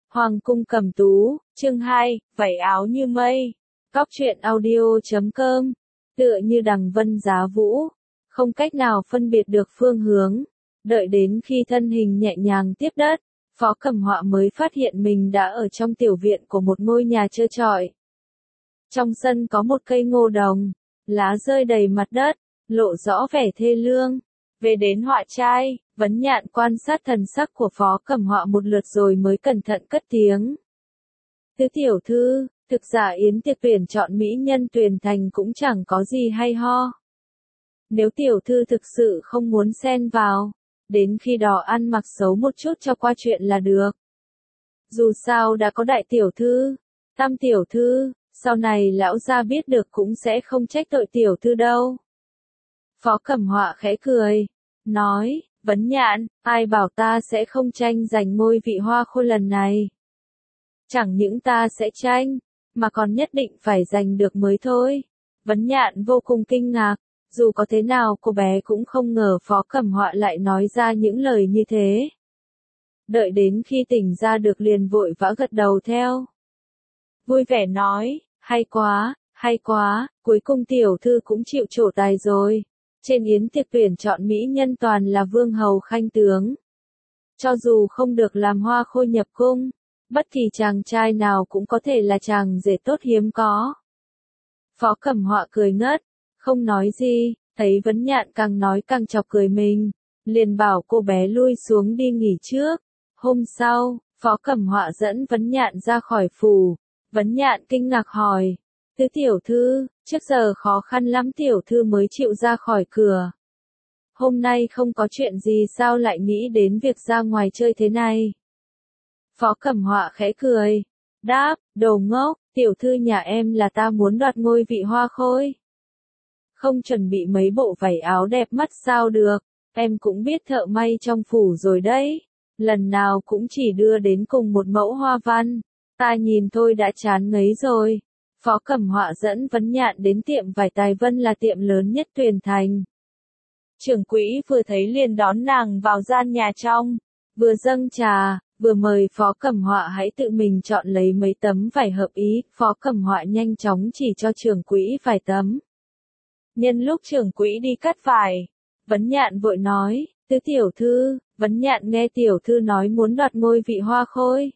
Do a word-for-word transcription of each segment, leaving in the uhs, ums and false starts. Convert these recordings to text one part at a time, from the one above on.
Hoàng cung Cẩm Tú, chương hai, vảy áo như mây. Cóc truyện audio chấm com. Tựa như đằng vân giá vũ, không cách nào phân biệt được phương hướng. Đợi đến khi thân hình nhẹ nhàng tiếp đất, Phó Cẩm Họa mới phát hiện mình đã ở trong tiểu viện của một ngôi nhà trơ trọi. Trong sân có một cây ngô đồng, lá rơi đầy mặt đất, lộ rõ vẻ thê lương. Về đến họa trai, Vấn Nhạn quan sát thần sắc của Phó Cẩm Họa một lượt rồi mới cẩn thận cất tiếng. Tứ tiểu thư, thực giả yến tiệc tuyển chọn mỹ nhân Tuyền Thành cũng chẳng có gì hay ho. Nếu tiểu thư thực sự không muốn xen vào, đến khi đó ăn mặc xấu một chút cho qua chuyện là được. Dù sao đã có đại tiểu thư, tam tiểu thư, sau này lão gia biết được cũng sẽ không trách tội tiểu thư đâu. Phó Cẩm Họa khẽ cười, nói, Vấn Nhạn, ai bảo ta sẽ không tranh giành ngôi vị hoa khôi lần này. Chẳng những ta sẽ tranh, mà còn nhất định phải giành được mới thôi. Vấn Nhạn vô cùng kinh ngạc, dù có thế nào cô bé cũng không ngờ Phó Cẩm Họa lại nói ra những lời như thế. Đợi đến khi tỉnh ra được liền vội vã gật đầu theo. Vui vẻ nói, hay quá, hay quá, cuối cùng tiểu thư cũng chịu trổ tài rồi. Trên yến tiệc tuyển chọn mỹ nhân toàn là vương hầu khanh tướng. Cho dù không được làm hoa khôi nhập cung, bất kỳ chàng trai nào cũng có thể là chàng rể tốt hiếm có. Phó Cẩm Họa cười ngất, không nói gì, thấy Vấn Nhạn càng nói càng chọc cười mình, liền bảo cô bé lui xuống đi nghỉ trước. Hôm sau, Phó Cẩm Họa dẫn Vấn Nhạn ra khỏi phủ. Vấn Nhạn kinh ngạc hỏi, Tứ tiểu thư, trước giờ khó khăn lắm tiểu thư mới chịu ra khỏi cửa. Hôm nay không có chuyện gì sao lại nghĩ đến việc ra ngoài chơi thế này? Phó Cẩm Họa khẽ cười, đáp, đồ ngốc, tiểu thư nhà em là ta muốn đoạt ngôi vị hoa khôi. Không chuẩn bị mấy bộ vảy áo đẹp mắt sao được, em cũng biết thợ may trong phủ rồi đấy. Lần nào cũng chỉ đưa đến cùng một mẫu hoa văn, ta nhìn thôi đã chán ngấy rồi. Phó Cẩm Họa dẫn Vấn Nhạn đến tiệm vải Tài Vân là tiệm lớn nhất Tuyền Thành. Trưởng quỹ vừa thấy liền đón nàng vào gian nhà trong, vừa dâng trà, vừa mời Phó Cẩm Họa hãy tự mình chọn lấy mấy tấm vải hợp ý. Phó Cẩm Họa nhanh chóng chỉ cho trưởng quỹ vài tấm. Nhân lúc trưởng quỹ đi cắt vải, Vấn Nhạn vội nói, Tứ tiểu thư, Vấn Nhạn nghe tiểu thư nói muốn đoạt ngôi vị hoa khôi.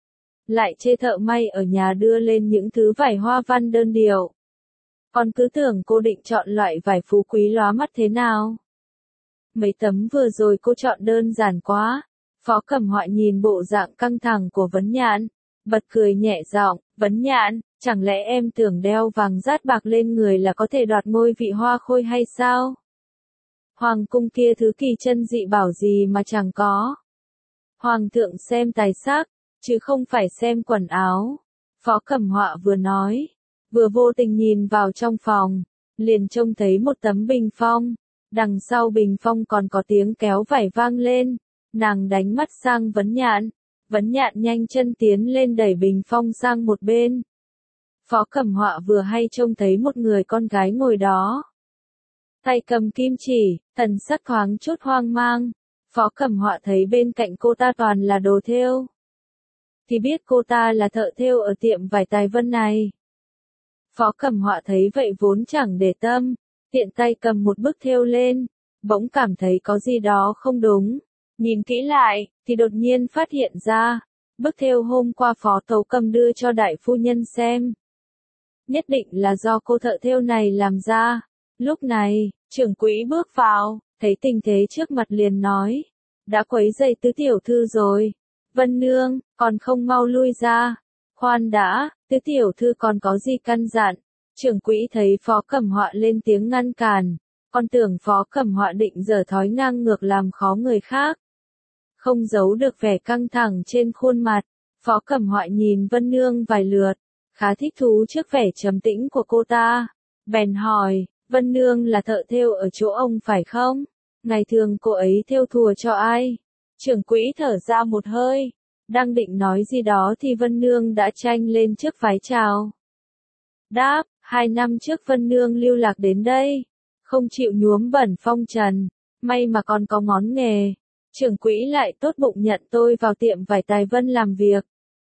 Lại chê thợ may ở nhà đưa lên những thứ vải hoa văn đơn điệu. Còn cứ tưởng cô định chọn loại vải phú quý lóa mắt thế nào. Mấy tấm vừa rồi cô chọn đơn giản quá. Phó Cẩm Họa nhìn bộ dạng căng thẳng của Vấn Nhạn, bật cười nhẹ giọng, Vấn Nhạn, chẳng lẽ em tưởng đeo vàng rát bạc lên người là có thể đoạt ngôi vị hoa khôi hay sao? Hoàng cung kia thứ kỳ chân dị bảo gì mà chẳng có. Hoàng thượng xem tài sắc, chứ không phải xem quần áo. Phó Cẩm Họa vừa nói, vừa vô tình nhìn vào trong phòng, liền trông thấy một tấm bình phong. Đằng sau bình phong còn có tiếng kéo vải vang lên. Nàng đánh mắt sang Vấn Nhạn. Vấn Nhạn nhanh chân tiến lên đẩy bình phong sang một bên. Phó Cẩm Họa vừa hay trông thấy một người con gái ngồi đó. Tay cầm kim chỉ, thần sắc thoáng chút hoang mang. Phó Cẩm Họa thấy bên cạnh cô ta toàn là đồ thêu, thì biết cô ta là thợ thêu ở tiệm vải Tài Vân này. Phó Cẩm Họa thấy vậy vốn chẳng để tâm, tiện tay cầm một bức thêu lên, bỗng cảm thấy có gì đó không đúng. Nhìn kỹ lại, thì đột nhiên phát hiện ra, bức thêu hôm qua Phó Tấu Cầm đưa cho đại phu nhân xem. Nhất định là do cô thợ thêu này làm ra. Lúc này, trưởng quỹ bước vào, thấy tình thế trước mặt liền nói, đã quấy rầy Tứ tiểu thư rồi. Vân nương, còn không mau lui ra. Khoan đã, Tứ tiểu thư còn có gì căn dặn? Trưởng quỹ thấy Phó Cẩm Họa lên tiếng ngăn cản, còn tưởng Phó Cẩm Họa định giở thói ngang ngược làm khó người khác. Không giấu được vẻ căng thẳng trên khuôn mặt, Phó Cẩm Họa nhìn Vân nương vài lượt, khá thích thú trước vẻ trầm tĩnh của cô ta. Bèn hỏi, Vân nương là thợ thêu ở chỗ ông phải không? Ngày thường cô ấy thêu thùa cho ai? Trưởng quỹ thở ra một hơi, đang định nói gì đó thì Vân nương đã tranh lên trước vái chào. Đáp, hai năm trước Vân nương lưu lạc đến đây, không chịu nhuốm bẩn phong trần, may mà còn có ngón nghề. Trưởng quỹ lại tốt bụng nhận tôi vào tiệm vải Tài Vân làm việc.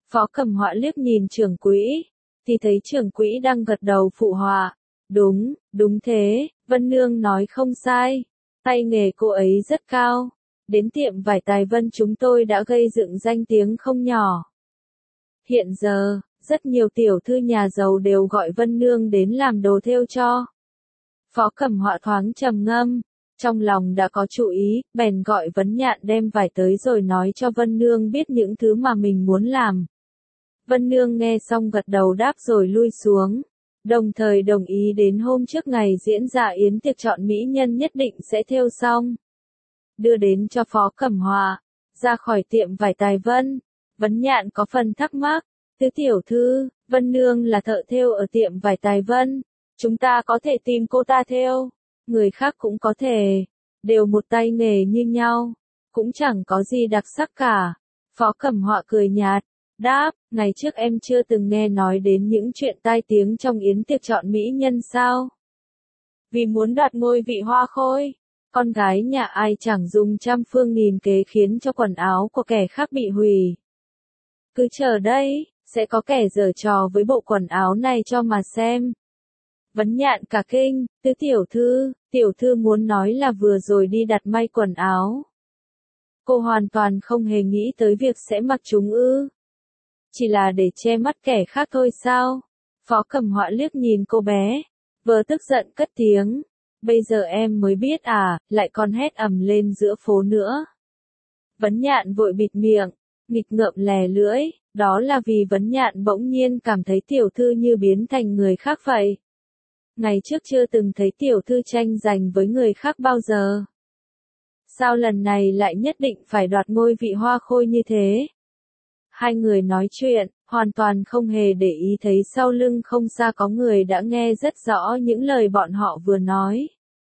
Phó Cẩm Họa liếc nhìn trưởng quỹ, thì thấy trưởng quỹ đang gật đầu phụ họa. Đúng, đúng thế, Vân Nương nói không sai. Tay nghề cô ấy rất cao. Đến tiệm vải Tài Vân chúng tôi đã gây dựng danh tiếng không nhỏ. Hiện giờ, rất nhiều tiểu thư nhà giàu đều gọi Vân Nương đến làm đồ thêu cho. Phó Cẩm Họa thoáng trầm ngâm, trong lòng đã có chủ ý, bèn gọi Vấn Nhạn đem vải tới rồi nói cho Vân Nương biết những thứ mà mình muốn làm. Vân Nương nghe xong gật đầu đáp rồi lui xuống, đồng thời đồng ý đến hôm trước ngày diễn ra yến tiệc chọn mỹ nhân nhất định sẽ thêu xong. Đưa đến cho Phó Cẩm Họa, ra khỏi tiệm vải Tài Vân, Vấn Nhạn có phần thắc mắc, tứ tiểu thư, Vân Nương là thợ thêu ở tiệm vải Tài Vân, chúng ta có thể tìm cô ta thêu, người khác cũng có thể, đều một tay nghề như nhau, cũng chẳng có gì đặc sắc cả. Phó Cẩm Họa cười nhạt, đáp, ngày trước em chưa từng nghe nói đến những chuyện tai tiếng trong yến tiệc chọn mỹ nhân sao? Vì muốn đoạt ngôi vị hoa khôi, con gái nhà ai chẳng dùng trăm phương nghìn kế khiến cho quần áo của kẻ khác bị hủy. Cứ chờ đây, sẽ có kẻ giở trò với bộ quần áo này cho mà xem. Vấn Nhạn cả kinh, tứ tiểu thư, tiểu thư muốn nói là vừa rồi đi đặt may quần áo. Cô hoàn toàn không hề nghĩ tới việc sẽ mặc chúng ư. Chỉ là để che mắt kẻ khác thôi sao? Phó Cẩm Họa liếc nhìn cô bé, vừa tức giận cất tiếng. Bây giờ em mới biết à, lại còn hét ầm lên giữa phố nữa. Vấn Nhạn vội bịt miệng, nghịch ngợm lè lưỡi, đó là vì Vấn Nhạn bỗng nhiên cảm thấy tiểu thư như biến thành người khác vậy. Ngày trước chưa từng thấy tiểu thư tranh giành với người khác bao giờ. Sao lần này lại nhất định phải đoạt ngôi vị hoa khôi như thế? Hai người nói chuyện, hoàn toàn không hề để ý thấy sau lưng không xa có người đã nghe rất rõ những lời bọn họ vừa nói.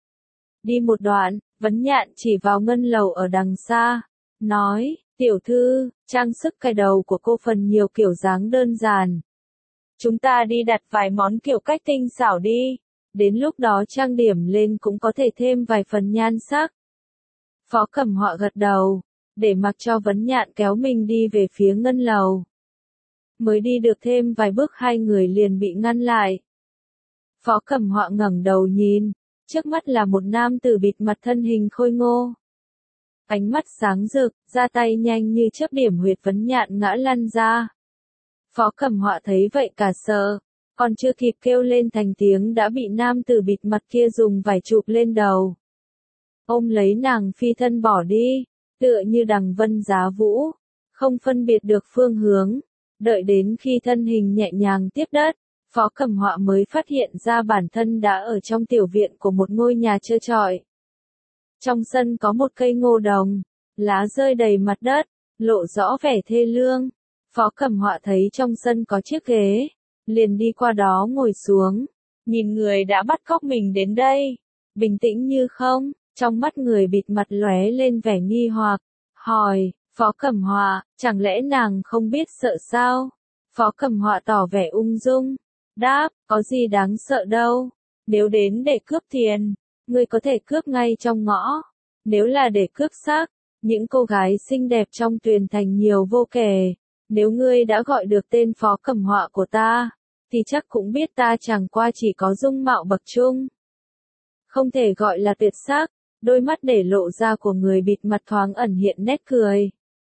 Đi một đoạn, Vấn Nhạn chỉ vào ngân lầu ở đằng xa, nói, tiểu thư, trang sức cài đầu của cô phần nhiều kiểu dáng đơn giản. Chúng ta đi đặt vài món kiểu cách tinh xảo đi, đến lúc đó trang điểm lên cũng có thể thêm vài phần nhan sắc. Phó Cẩm Họa gật đầu, để mặc cho Vấn Nhạn kéo mình đi về phía ngân lầu. Mới đi được thêm vài bước hai người liền bị ngăn lại. Phó Cẩm Họa ngẩng đầu nhìn, trước mắt là một nam tử bịt mặt thân hình khôi ngô. Ánh mắt sáng rực, ra tay nhanh như chớp điểm huyệt Vấn Nhạn ngã lăn ra. Phó Cẩm Họa thấy vậy cả sợ, còn chưa kịp kêu lên thành tiếng đã bị nam tử bịt mặt kia dùng vải chụp lên đầu. Ôm lấy nàng phi thân bỏ đi, tựa như đằng vân giá vũ, không phân biệt được phương hướng. Đợi đến khi thân hình nhẹ nhàng tiếp đất, Phó Cẩm Họa mới phát hiện ra bản thân đã ở trong tiểu viện của một ngôi nhà trơ trọi. Trong sân có một cây ngô đồng, lá rơi đầy mặt đất, lộ rõ vẻ thê lương. Phó Cẩm Họa thấy trong sân có chiếc ghế, liền đi qua đó ngồi xuống, nhìn người đã bắt cóc mình đến đây, bình tĩnh như không, trong mắt người bịt mặt lóe lên vẻ nghi hoặc, hỏi, Phó Cẩm Họa, chẳng lẽ nàng không biết sợ sao? Phó Cẩm Họa tỏ vẻ ung dung, đáp, có gì đáng sợ đâu, nếu đến để cướp tiền, ngươi có thể cướp ngay trong ngõ, nếu là để cướp xác, những cô gái xinh đẹp trong Tuyền Thành nhiều vô kể, nếu ngươi đã gọi được tên Phó Cẩm Họa của ta, thì chắc cũng biết ta chẳng qua chỉ có dung mạo bậc trung. Không thể gọi là tuyệt sắc, đôi mắt để lộ ra của người bịt mặt thoáng ẩn hiện nét cười.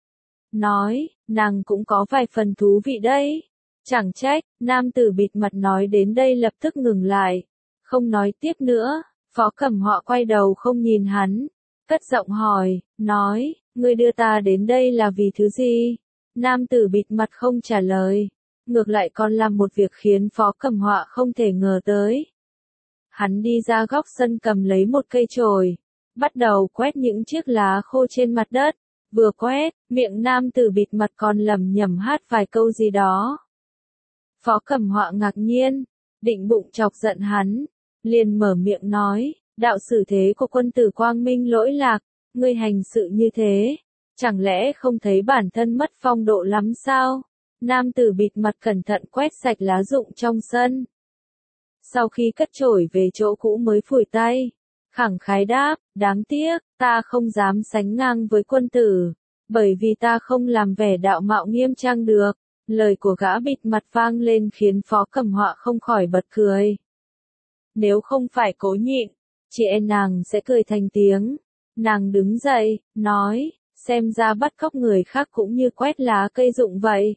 Nói, nàng cũng có vài phần thú vị đấy. Chẳng trách, nam tử bịt mặt nói đến đây lập tức ngừng lại, không nói tiếp nữa. Phó Cẩm Họa quay đầu không nhìn hắn, cất giọng hỏi, nói, ngươi đưa ta đến đây là vì thứ gì? Nam tử bịt mặt không trả lời, ngược lại còn làm một việc khiến Phó Cẩm Họa không thể ngờ tới. Hắn đi ra góc sân cầm lấy một cây chổi, bắt đầu quét những chiếc lá khô trên mặt đất, vừa quét, miệng nam tử bịt mặt còn lẩm nhẩm hát vài câu gì đó. Phó Cẩm Họa ngạc nhiên, định bụng chọc giận hắn, liền mở miệng nói, đạo xử thế của quân tử Quang Minh lỗi lạc, ngươi hành sự như thế, chẳng lẽ không thấy bản thân mất phong độ lắm sao? Nam tử bịt mặt cẩn thận quét sạch lá rụng trong sân. Sau khi cất chổi về chỗ cũ mới phủi tay, khẳng khái đáp, đáng tiếc, ta không dám sánh ngang với quân tử, bởi vì ta không làm vẻ đạo mạo nghiêm trang được. Lời của gã bịt mặt vang lên khiến Phó Cẩm Họa không khỏi bật cười. Nếu không phải cố nhịn, chị em nàng sẽ cười thành tiếng. Nàng đứng dậy, nói, xem ra bắt cóc người khác cũng như quét lá cây rụng vậy.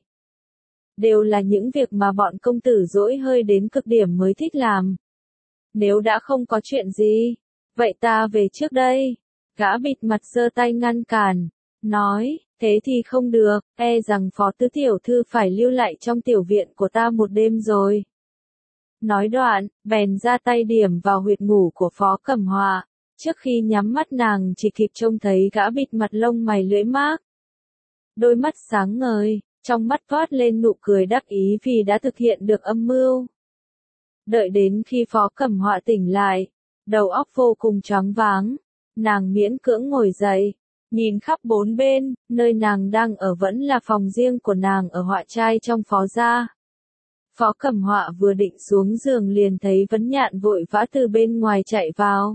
Đều là những việc mà bọn công tử dỗi hơi đến cực điểm mới thích làm. Nếu đã không có chuyện gì, vậy ta về trước đây. Gã bịt mặt giơ tay ngăn cản, nói, thế thì không được, e rằng Phó tứ tiểu thư phải lưu lại trong tiểu viện của ta một đêm rồi. Nói đoạn, bèn ra tay điểm vào huyệt ngủ của Phó Cẩm Họa. Trước khi nhắm mắt nàng chỉ kịp trông thấy gã bịt mặt lông mày lưỡi mác. Đôi mắt sáng ngời, trong mắt toát lên nụ cười đắc ý vì đã thực hiện được âm mưu. Đợi đến khi Phó Cẩm Họa tỉnh lại, đầu óc vô cùng choáng váng, nàng miễn cưỡng ngồi dậy, nhìn khắp bốn bên, nơi nàng đang ở vẫn là phòng riêng của nàng ở Họa trai trong Phó gia. Phó Cẩm Họa vừa định xuống giường liền thấy Vấn Nhạn vội vã từ bên ngoài chạy vào.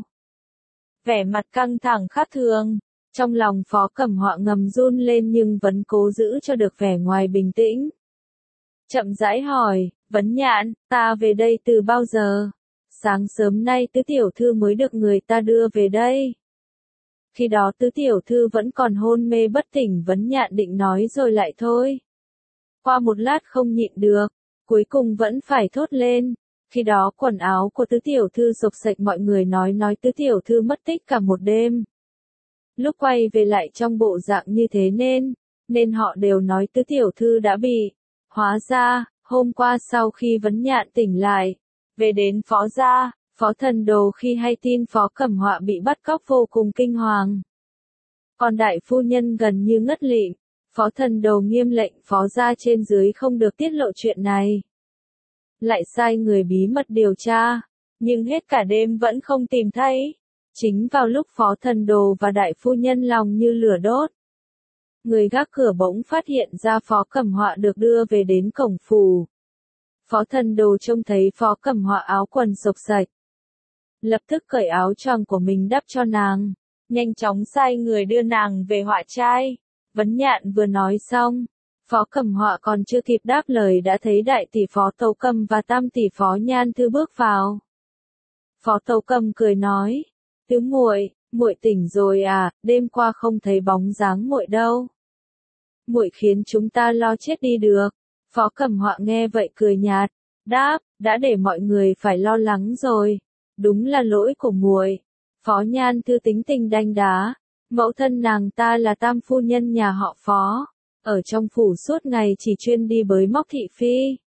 Vẻ mặt căng thẳng khác thường, trong lòng Phó Cẩm Họa ngầm run lên nhưng vẫn cố giữ cho được vẻ ngoài bình tĩnh. Chậm rãi hỏi, Vấn Nhạn, ta về đây từ bao giờ? Sáng sớm nay tứ tiểu thư mới được người ta đưa về đây. Khi đó tứ tiểu thư vẫn còn hôn mê bất tỉnh, Vấn Nhạn định nói rồi lại thôi. Qua một lát không nhịn được, cuối cùng vẫn phải thốt lên. Khi đó quần áo của tứ tiểu thư sộc sạch, mọi người nói nói tứ tiểu thư mất tích cả một đêm. Lúc quay về lại trong bộ dạng như thế nên, nên họ đều nói tứ tiểu thư đã bị. Hóa ra, hôm qua sau khi Vấn Nhạn tỉnh lại, về đến Phó gia, Phó Thần Đồ khi hay tin Phó Cẩm Họa bị bắt cóc vô cùng kinh hoàng. Còn đại phu nhân gần như ngất lịm, Phó Thần Đồ nghiêm lệnh Phó gia trên dưới không được tiết lộ chuyện này. Lại sai người bí mật điều tra, nhưng hết cả đêm vẫn không tìm thấy. Chính vào lúc Phó Thần Đồ và đại phu nhân lòng như lửa đốt, người gác cửa bỗng phát hiện ra Phó Cẩm Họa được đưa về đến cổng phủ. Phó Thần Đồ trông thấy Phó Cẩm Họa áo quần sộc sạch, lập tức cởi áo choàng của mình đắp cho nàng, nhanh chóng sai người đưa nàng về Họa trai. Vấn Nhạn vừa nói xong, Phó Cẩm Họa còn chưa kịp đáp lời đã thấy đại tỷ Phó Tấu Cầm và tam tỷ Phó Nhan Thư bước vào. Phó Tấu Cầm cười nói, tứ muội, muội tỉnh rồi à, đêm qua không thấy bóng dáng muội đâu. Muội khiến chúng ta lo chết đi được. Phó Cẩm Họa nghe vậy cười nhạt, đáp, đã để mọi người phải lo lắng rồi. Đúng là lỗi của muội. Phó Nhan Thư tính tình đanh đá, mẫu thân nàng ta là tam phu nhân nhà họ Phó, ở trong phủ suốt ngày chỉ chuyên đi bới móc thị phi,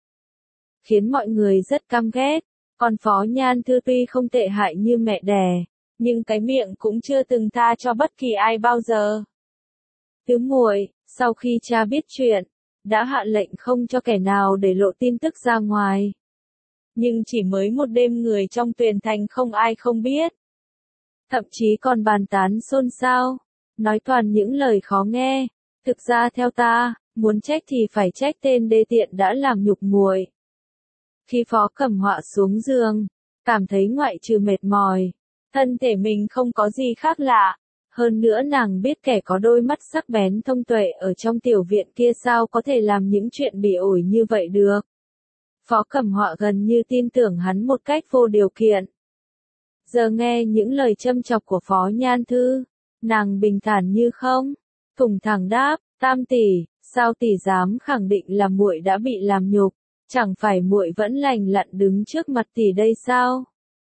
khiến mọi người rất căm ghét. Còn Phó Nhan Thư tuy không tệ hại như mẹ đẻ, nhưng cái miệng cũng chưa từng tha cho bất kỳ ai bao giờ. Tứ muội, sau khi cha biết chuyện, đã hạ lệnh không cho kẻ nào để lộ tin tức ra ngoài. Nhưng chỉ mới một đêm người trong Tuyền Thành không ai không biết. Thậm chí còn bàn tán xôn xao, nói toàn những lời khó nghe. Thực ra theo ta, muốn trách thì phải trách tên đê tiện đã làm nhục muội. Khi Phó Cẩm Họa xuống giường, cảm thấy ngoại trừ mệt mỏi, thân thể mình không có gì khác lạ. Hơn nữa nàng biết kẻ có đôi mắt sắc bén thông tuệ ở trong tiểu viện kia sao có thể làm những chuyện bỉ ổi như vậy được. Phó Cẩm Họa gần như tin tưởng hắn một cách vô điều kiện. Giờ nghe những lời châm chọc của Phó Nhan Thư, nàng bình thản như không, thủng thẳng đáp, tam tỷ, sao tỷ dám khẳng định là muội đã bị làm nhục, chẳng phải muội vẫn lành lặn đứng trước mặt tỷ đây sao?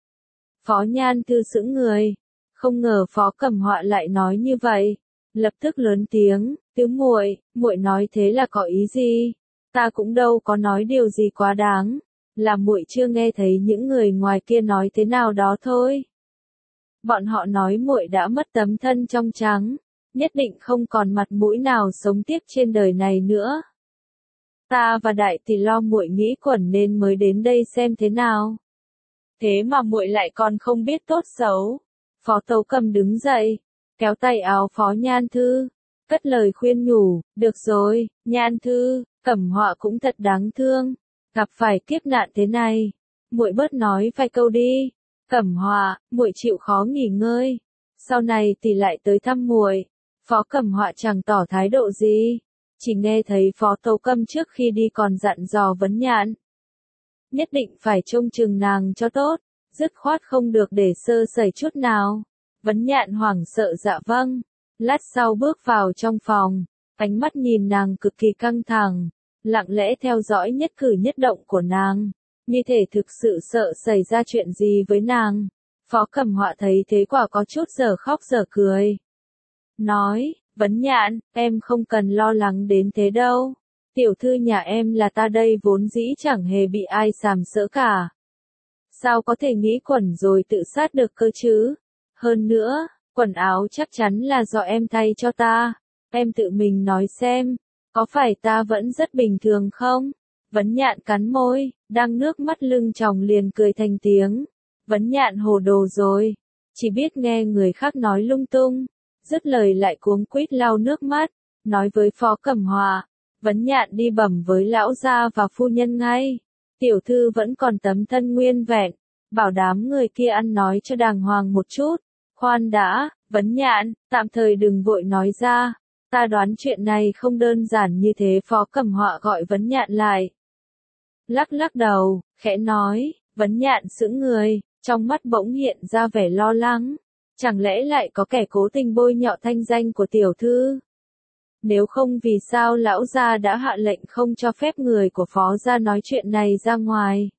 Phó Nhan Thư sững người, không ngờ Phó Cẩm Họa lại nói như vậy, lập tức lớn tiếng, tứ muội, muội nói thế là có ý gì? Ta cũng đâu có nói điều gì quá đáng, là muội chưa nghe thấy những người ngoài kia nói thế nào đó thôi. Bọn họ nói muội đã mất tấm thân trong trắng, nhất định không còn mặt mũi nào sống tiếp trên đời này nữa. Ta và đại tỷ lo muội nghĩ quẩn nên mới đến đây xem thế nào. Thế mà muội lại còn không biết tốt xấu. Phó Tấu Cầm đứng dậy, kéo tay áo Phó Nhan Thư, cất lời khuyên nhủ, được rồi, Nhan Thư, Cẩm Họa cũng thật đáng thương, gặp phải kiếp nạn thế này, muội bớt nói vài câu đi. Cẩm Họa, muội chịu khó nghỉ ngơi, sau này tỷ lại tới thăm muội. Phó Cẩm Họa chẳng tỏ thái độ gì, chỉ nghe thấy Phó Tấu Câm trước khi đi còn dặn dò Vấn Nhạn. Nhất định phải trông chừng nàng cho tốt, dứt khoát không được để sơ sẩy chút nào. Vấn Nhạn hoảng sợ dạ vâng, lát sau bước vào trong phòng, ánh mắt nhìn nàng cực kỳ căng thẳng, lặng lẽ theo dõi nhất cử nhất động của nàng, như thể thực sự sợ xảy ra chuyện gì với nàng. Phó Cẩm Họa thấy thế quả có chút giờ khóc giờ cười. Nói, Vấn Nhạn, em không cần lo lắng đến thế đâu. Tiểu thư nhà em là ta đây vốn dĩ chẳng hề bị ai sàm sỡ cả. Sao có thể nghĩ quẩn rồi tự sát được cơ chứ? Hơn nữa, quần áo chắc chắn là do em thay cho ta. Em tự mình nói xem, có phải ta vẫn rất bình thường không? Vấn Nhạn cắn môi, đang nước mắt lưng tròng liền cười thành tiếng. Vấn Nhạn hồ đồ rồi, chỉ biết nghe người khác nói lung tung, dứt lời lại cuống quýt lau nước mắt, nói với Phó Cẩm Họa, Vấn Nhạn đi bẩm với lão gia và phu nhân ngay, tiểu thư vẫn còn tấm thân nguyên vẹn, bảo đám người kia ăn nói cho đàng hoàng một chút. Khoan đã, Vấn Nhạn, tạm thời đừng vội nói ra, ta đoán chuyện này không đơn giản như thế. Phó Cẩm Họa gọi Vấn Nhạn lại, lắc lắc đầu, khẽ nói. Vấn Nhạn sững người, trong mắt bỗng hiện ra vẻ lo lắng, chẳng lẽ lại có kẻ cố tình bôi nhọ thanh danh của tiểu thư? Nếu không vì sao lão gia đã hạ lệnh không cho phép người của Phó gia nói chuyện này ra ngoài?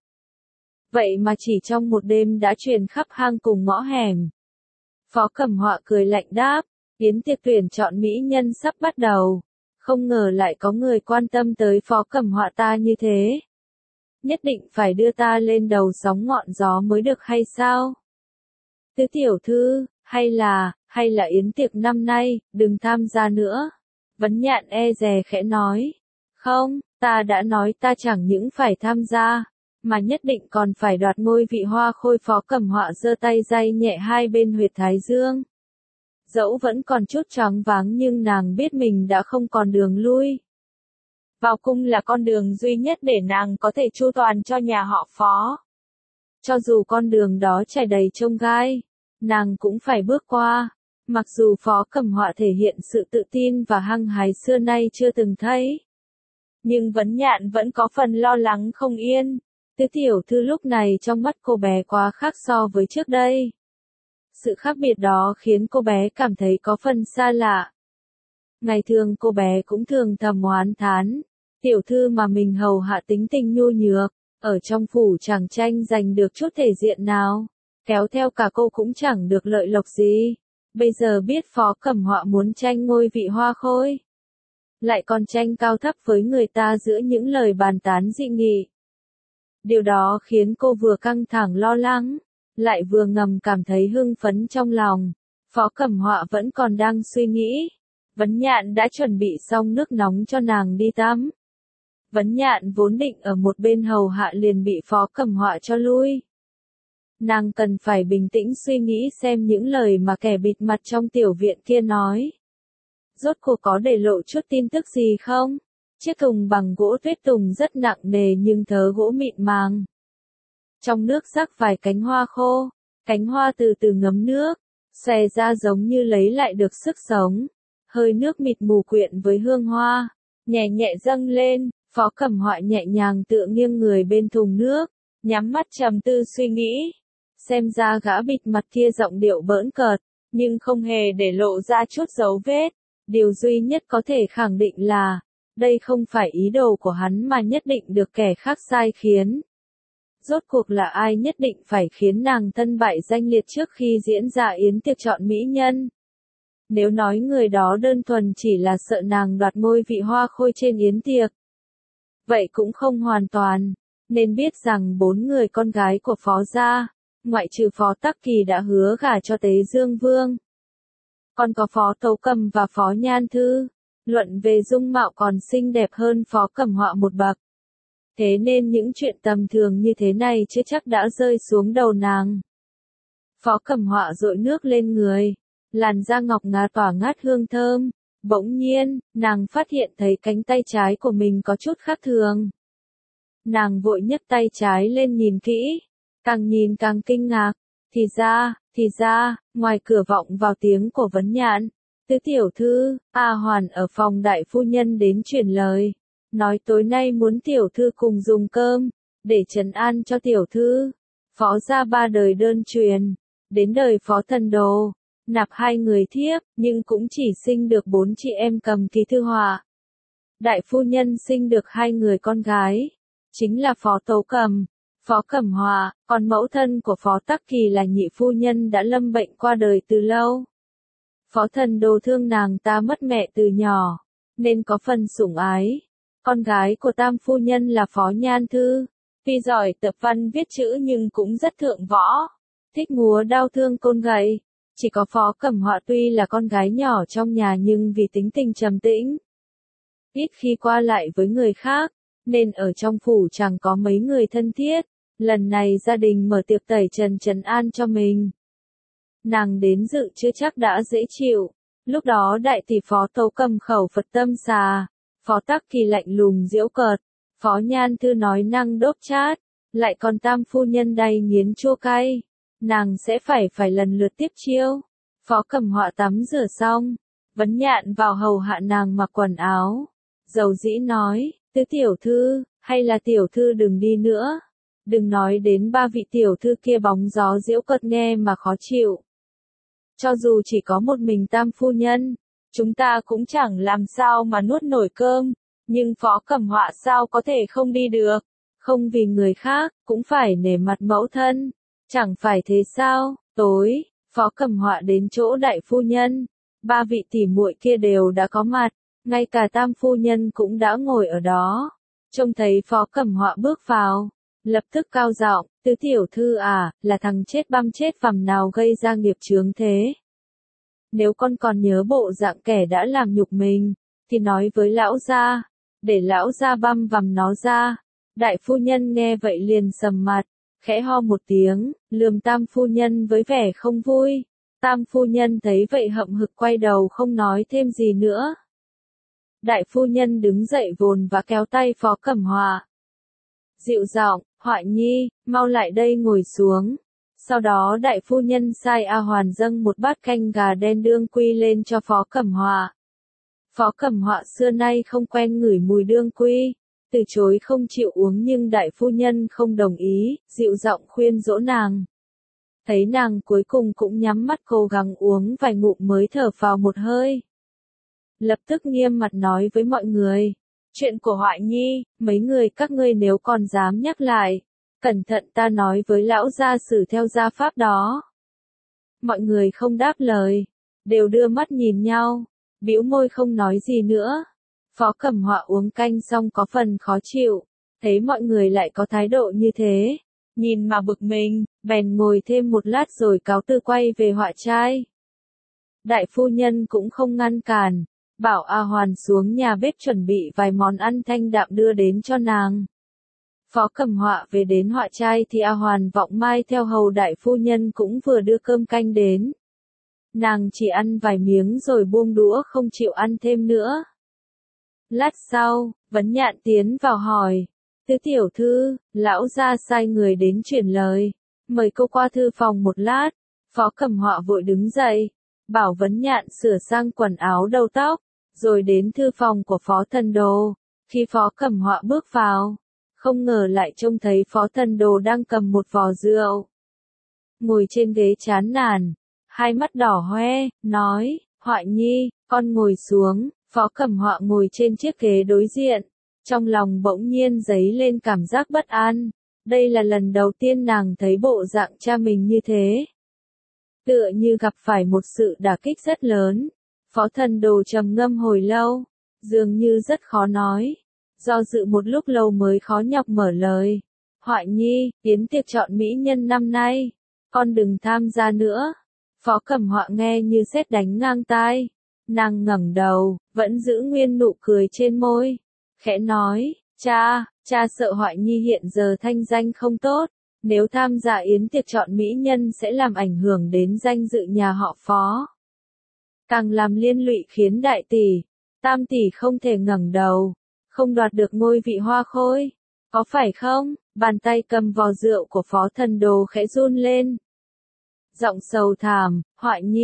Vậy mà chỉ trong một đêm đã truyền khắp hang cùng ngõ hẻm. Phó Cẩm Họa cười lạnh đáp, yến tiệc tuyển chọn mỹ nhân sắp bắt đầu, không ngờ lại có người quan tâm tới Phó Cẩm Họa ta như thế. Nhất định phải đưa ta lên đầu sóng ngọn gió mới được hay sao? Tứ tiểu thư, hay là, hay là yến tiệc năm nay, đừng tham gia nữa. Vấn Nhạn e dè khẽ nói. Không, ta đã nói ta chẳng những phải tham gia, mà nhất định còn phải đoạt ngôi vị hoa khôi. Phó Cẩm Họa giơ tay day nhẹ hai bên huyệt thái dương. Dẫu vẫn còn chút choáng váng nhưng nàng biết mình đã không còn đường lui. Vào cung là con đường duy nhất để nàng có thể chu toàn cho nhà họ Phó. Cho dù con đường đó trải đầy chông gai, nàng cũng phải bước qua. Mặc dù Phó Cẩm Họa thể hiện sự tự tin và hăng hái xưa nay chưa từng thấy, nhưng Vấn Nhạn vẫn có phần lo lắng không yên. Tứ tiểu thư lúc này trong mắt cô bé quá khác so với trước đây. Sự khác biệt đó khiến cô bé cảm thấy có phần xa lạ. Ngày thường cô bé cũng thường thầm oán thán, tiểu thư mà mình hầu hạ tính tình nhu nhược, ở trong phủ chẳng tranh giành được chút thể diện nào, kéo theo cả cô cũng chẳng được lợi lộc gì. Bây giờ biết Phó Cẩm Họa muốn tranh ngôi vị hoa khôi, lại còn tranh cao thấp với người ta giữa những lời bàn tán dị nghị. Điều đó khiến cô vừa căng thẳng lo lắng, lại vừa ngầm cảm thấy hưng phấn trong lòng. Phó Cẩm Họa vẫn còn đang suy nghĩ. Vấn Nhạn đã chuẩn bị xong nước nóng cho nàng đi tắm. Vấn Nhạn vốn định ở một bên hầu hạ liền bị Phó Cẩm Họa cho lui. Nàng cần phải bình tĩnh suy nghĩ xem những lời mà kẻ bịt mặt trong tiểu viện kia nói. Rốt cuộc có để lộ chút tin tức gì không? Chiếc thùng bằng gỗ tuyết tùng rất nặng nề nhưng thớ gỗ mịn màng. Trong nước rắc vài cánh hoa khô, cánh hoa từ từ ngấm nước, xòe ra giống như lấy lại được sức sống. Hơi nước mịt mù quyện với hương hoa, nhẹ nhẹ dâng lên. Phó Cẩm Họa nhẹ nhàng tựa nghiêng người bên thùng nước, nhắm mắt trầm tư suy nghĩ. Xem ra gã bịt mặt kia giọng điệu bỡn cợt, nhưng không hề để lộ ra chút dấu vết. Điều duy nhất có thể khẳng định là, đây không phải ý đồ của hắn mà nhất định được kẻ khác sai khiến. Rốt cuộc là ai nhất định phải khiến nàng thân bại danh liệt trước khi diễn ra yến tiệc chọn mỹ nhân? Nếu nói người đó đơn thuần chỉ là sợ nàng đoạt ngôi vị hoa khôi trên yến tiệc, vậy cũng không hoàn toàn. Nên biết rằng bốn người con gái của Phó gia, ngoại trừ Phó Tắc Kỳ đã hứa gả cho Tế Dương Vương, còn có Phó Tấu Cầm và Phó Nhan Thư, luận về dung mạo còn xinh đẹp hơn Phó Cẩm Họa một bậc. Thế nên những chuyện tầm thường như thế này chưa chắc đã rơi xuống đầu nàng. Phó Cẩm Họa dội nước lên người, làn da ngọc ngà tỏa ngát hương thơm. Bỗng nhiên, nàng phát hiện thấy cánh tay trái của mình có chút khác thường. Nàng vội nhấc tay trái lên nhìn kỹ, càng nhìn càng kinh ngạc. Thì ra, thì ra, ngoài cửa vọng vào tiếng của Vấn Nhạn. Tứ tiểu thư, A Hoàn ở phòng đại phu nhân đến truyền lời, nói tối nay muốn tiểu thư cùng dùng cơm, để trấn an cho tiểu thư. Phó gia ba đời đơn truyền, đến đời Phó Thần Đồ, nạp hai người thiếp, nhưng cũng chỉ sinh được bốn chị em cầm ký thư họa. Đại phu nhân sinh được hai người con gái, chính là Phó Tấu Cầm, Phó Cẩm Họa, còn mẫu thân của Phó Tắc Kỳ là nhị phu nhân đã lâm bệnh qua đời từ lâu. Phó Thần Đồ thương nàng ta mất mẹ từ nhỏ, nên có phần sủng ái. Con gái của tam phu nhân là Phó Nhan Thư, tuy giỏi tập văn viết chữ nhưng cũng rất thượng võ, thích múa đao thương côn gậy. Chỉ có Phó Cẩm Họa tuy là con gái nhỏ trong nhà nhưng vì tính tình trầm tĩnh, ít khi qua lại với người khác, nên ở trong phủ chẳng có mấy người thân thiết. Lần này gia đình mở tiệc tẩy trần trấn an cho mình, nàng đến dự chưa chắc đã dễ chịu. Lúc đó đại tỷ Phó Tấu Cầm khẩu Phật tâm xà, Phó Tắc Kỳ lạnh lùng giễu cợt, Phó Nhan Thư nói năng đốt chát, lại còn tam phu nhân đay nghiến chua cay, nàng sẽ phải phải lần lượt tiếp chiêu. Phó Cẩm Họa tắm rửa xong, Vấn Nhạn vào hầu hạ nàng mặc quần áo, dầu dĩ nói, tứ tiểu thư, hay là tiểu thư đừng đi nữa, đừng nói đến ba vị tiểu thư kia bóng gió giễu cợt nghe mà khó chịu. Cho dù chỉ có một mình tam phu nhân, chúng ta cũng chẳng làm sao mà nuốt nổi cơm, nhưng Phó Cẩm Họa sao có thể không đi được, không vì người khác, cũng phải nể mặt mẫu thân, chẳng phải thế sao? Tối, Phó Cẩm Họa đến chỗ đại phu nhân, ba vị tỷ muội kia đều đã có mặt, ngay cả tam phu nhân cũng đã ngồi ở đó. Trông thấy Phó Cẩm Họa bước vào, lập tức cao giọng, tứ tiểu thư à, là thằng chết băm chết phằm nào gây ra nghiệp chướng thế? Nếu con còn nhớ bộ dạng kẻ đã làm nhục mình, thì nói với lão gia, để lão gia băm vằm nó ra. Đại phu nhân nghe vậy liền sầm mặt, khẽ ho một tiếng, lườm tam phu nhân với vẻ không vui. Tam phu nhân thấy vậy hậm hực quay đầu không nói thêm gì nữa. Đại phu nhân đứng dậy vồn và kéo tay Phó Cẩm Họa. Dịu giọng, Họa nhi, mau lại đây ngồi xuống. Sau đó đại phu nhân sai A Hoàn dâng một bát canh gà đen đương quy lên cho Phó Cẩm Họa. Phó Cẩm Họa xưa nay không quen ngửi mùi đương quy, từ chối không chịu uống nhưng đại phu nhân không đồng ý, dịu giọng khuyên dỗ nàng. Thấy nàng cuối cùng cũng nhắm mắt cố gắng uống vài ngụm mới thở phào một hơi. Lập tức nghiêm mặt nói với mọi người, chuyện của Họa nhi, mấy người các ngươi nếu còn dám nhắc lại, cẩn thận ta nói với lão gia xử theo gia pháp đó. Mọi người không đáp lời, đều đưa mắt nhìn nhau, bĩu môi không nói gì nữa. Phó Cẩm Họa uống canh xong có phần khó chịu, thấy mọi người lại có thái độ như thế, nhìn mà bực mình, bèn ngồi thêm một lát rồi cáo từ quay về Họa trai. Đại phu nhân cũng không ngăn cản, bảo A Hoàn xuống nhà bếp chuẩn bị vài món ăn thanh đạm đưa đến cho nàng. Phó Cẩm Họa về đến Họa trai thì A Hoàn vọng mai theo hầu đại phu nhân cũng vừa đưa cơm canh đến. Nàng chỉ ăn vài miếng rồi buông đũa không chịu ăn thêm nữa. Lát sau, Vấn Nhạn tiến vào hỏi, tứ tiểu thư, lão gia sai người đến truyền lời, mời cô qua thư phòng một lát. Phó Cẩm Họa vội đứng dậy, bảo Vấn Nhạn sửa sang quần áo đầu tóc, rồi đến thư phòng của Phó Thần Đồ. Khi Phó Cẩm Họa bước vào, không ngờ lại trông thấy Phó Thần Đồ đang cầm một vò rượu, ngồi trên ghế chán nản, hai mắt đỏ hoe, nói, Họa nhi, con ngồi xuống. Phó Cẩm Họa ngồi trên chiếc ghế đối diện, trong lòng bỗng nhiên dấy lên cảm giác bất an. Đây là lần đầu tiên nàng thấy bộ dạng cha mình như thế. Tựa như gặp phải một sự đả kích rất lớn. Phó Thần Đồ trầm ngâm hồi lâu, dường như rất khó nói. Do dự một lúc lâu mới khó nhọc mở lời. Họa nhi, yến tiệc chọn mỹ nhân năm nay, con đừng tham gia nữa. Phó Cẩm Họa nghe như sét đánh ngang tai. Nàng ngẩng đầu, vẫn giữ nguyên nụ cười trên môi, khẽ nói, cha, cha sợ Họa nhi hiện giờ thanh danh không tốt, nếu tham gia yến tiệc chọn mỹ nhân sẽ làm ảnh hưởng đến danh dự nhà họ Phó. Càng làm liên lụy khiến đại tỷ, tam tỷ không thể ngẩng đầu, không đoạt được ngôi vị hoa khôi, có phải không? Bàn tay cầm vò rượu của Phó Thần Đồ khẽ run lên. Giọng sầu thảm, Họa nhi,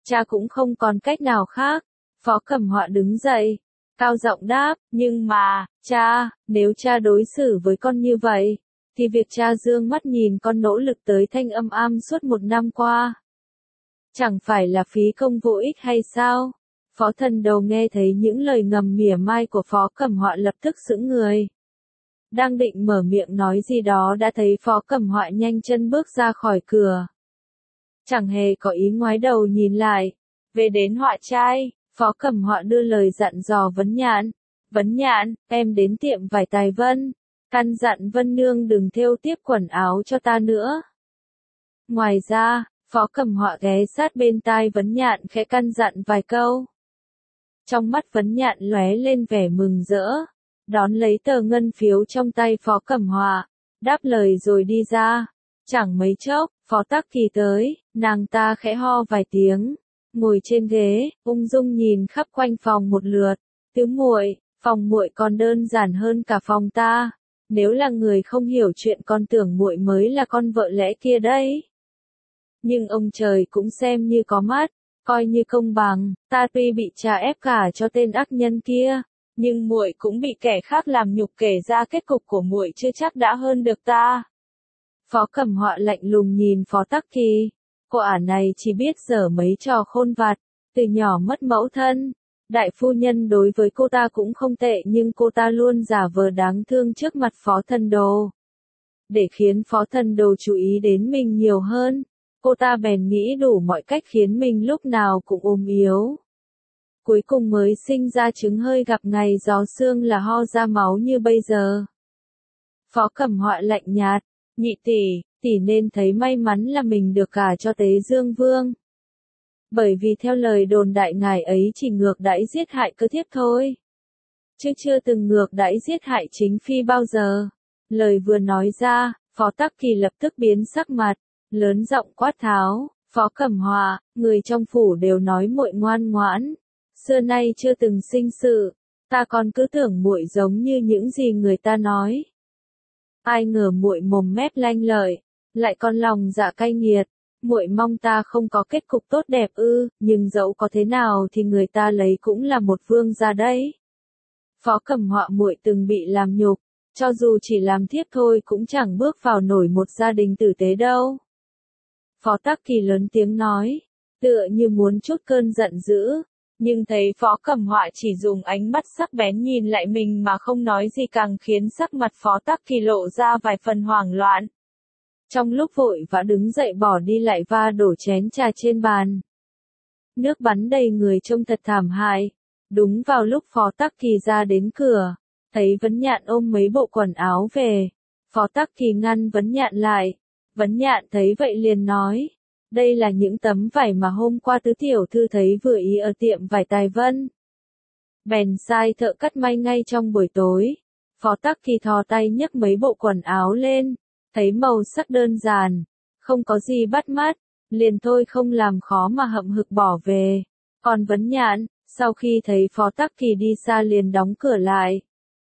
cha cũng không còn cách nào khác. Phó Cẩm Họa đứng dậy, cao giọng đáp, nhưng mà, cha, nếu cha đối xử với con như vậy, thì việc cha dương mắt nhìn con nỗ lực tới Thanh Âm Am suốt một năm qua, chẳng phải là phí công vô ích hay sao? Phó Thần Đầu nghe thấy những lời ngầm mỉa mai của Phó Cẩm Họa lập tức sững người. Đang định mở miệng nói gì đó đã thấy Phó Cẩm Họa nhanh chân bước ra khỏi cửa. Chẳng hề có ý ngoái đầu nhìn lại. Về đến Họa trai, Phó Cẩm Họa đưa lời dặn dò Vấn Nhạn. Vấn Nhạn, em đến tiệm vải Tài Vân. Căn dặn Vân Nương đừng thêu tiếp quần áo cho ta nữa. Ngoài ra, Phó Cẩm Họa ghé sát bên tai Vấn Nhạn khẽ căn dặn vài câu. Trong mắt Vấn Nhạn lóe lên vẻ mừng rỡ, đón lấy tờ ngân phiếu trong tay Phó Cẩm Họa, đáp lời rồi đi ra. Chẳng mấy chốc, Phó Tắc Kỳ tới, nàng ta khẽ ho vài tiếng, ngồi trên ghế, ung dung nhìn khắp quanh phòng một lượt. Tứ muội, phòng muội còn đơn giản hơn cả phòng ta. Nếu là người không hiểu chuyện con tưởng muội mới là con vợ lẽ kia đấy. Nhưng ông trời cũng xem như có mắt, coi như công bằng, ta tuy bị cha ép cả cho tên ác nhân kia, nhưng muội cũng bị kẻ khác làm nhục, kể ra kết cục của muội chưa chắc đã hơn được ta. Phó Cẩm Họa lạnh lùng nhìn Phó Tắc Kỳ, cô ả này chỉ biết giở mấy trò khôn vặt, từ nhỏ mất mẫu thân. Đại phu nhân đối với cô ta cũng không tệ nhưng cô ta luôn giả vờ đáng thương trước mặt Phó Thần Đồ. Để khiến Phó Thần Đồ chú ý đến mình nhiều hơn, cô ta bèn nghĩ đủ mọi cách khiến mình lúc nào cũng ốm yếu. Cuối cùng mới sinh ra trứng hơi gặp ngày gió sương là ho ra máu như bây giờ. Phó Cẩm Họa lạnh nhạt, nhị tỷ, tỷ nên thấy may mắn là mình được gả cho Tế Dương Vương. Bởi vì theo lời đồn đại ngài ấy chỉ ngược đãi giết hại cơ thiếp thôi, chứ chưa từng ngược đãi giết hại chính phi bao giờ. Lời vừa nói ra, Phó Tắc Kỳ lập tức biến sắc mặt, lớn giọng quát tháo, Phó Cẩm Họa, người trong phủ đều nói muội ngoan ngoãn, xưa nay chưa từng sinh sự, ta còn cứ tưởng muội giống như những gì người ta nói. Ai ngờ muội mồm mép lanh lợi, lại còn lòng dạ cay nghiệt. Muội mong ta không có kết cục tốt đẹp ư? Nhưng dẫu có thế nào thì người ta lấy cũng là một vương gia đấy. Phó Cẩm Họa muội từng bị làm nhục, cho dù chỉ làm thiếp thôi cũng chẳng bước vào nổi một gia đình tử tế đâu. Phó Tắc Kỳ lớn tiếng nói, tựa như muốn trút cơn giận dữ, nhưng thấy Phó Cẩm Họa chỉ dùng ánh mắt sắc bén nhìn lại mình mà không nói gì càng khiến sắc mặt Phó Tắc Kỳ lộ ra vài phần hoảng loạn. Trong lúc vội vã đứng dậy bỏ đi lại va đổ chén trà trên bàn. Nước bắn đầy người trông thật thảm hại. Đúng vào lúc Phó Tắc Kỳ ra đến cửa, thấy Vấn Nhạn ôm mấy bộ quần áo về. Phó Tắc Kỳ ngăn Vấn Nhạn lại. Vấn Nhạn thấy vậy liền nói, đây là những tấm vải mà hôm qua tứ tiểu thư thấy vừa ý ở tiệm vải Tài Vân. Bèn sai thợ cắt may ngay trong buổi tối. Phó Tắc Kỳ thò tay nhấc mấy bộ quần áo lên. Thấy màu sắc đơn giản, không có gì bắt mắt, liền thôi không làm khó mà hậm hực bỏ về. Còn Vấn Nhạn, sau khi thấy Phó Tắc Kỳ đi xa liền đóng cửa lại.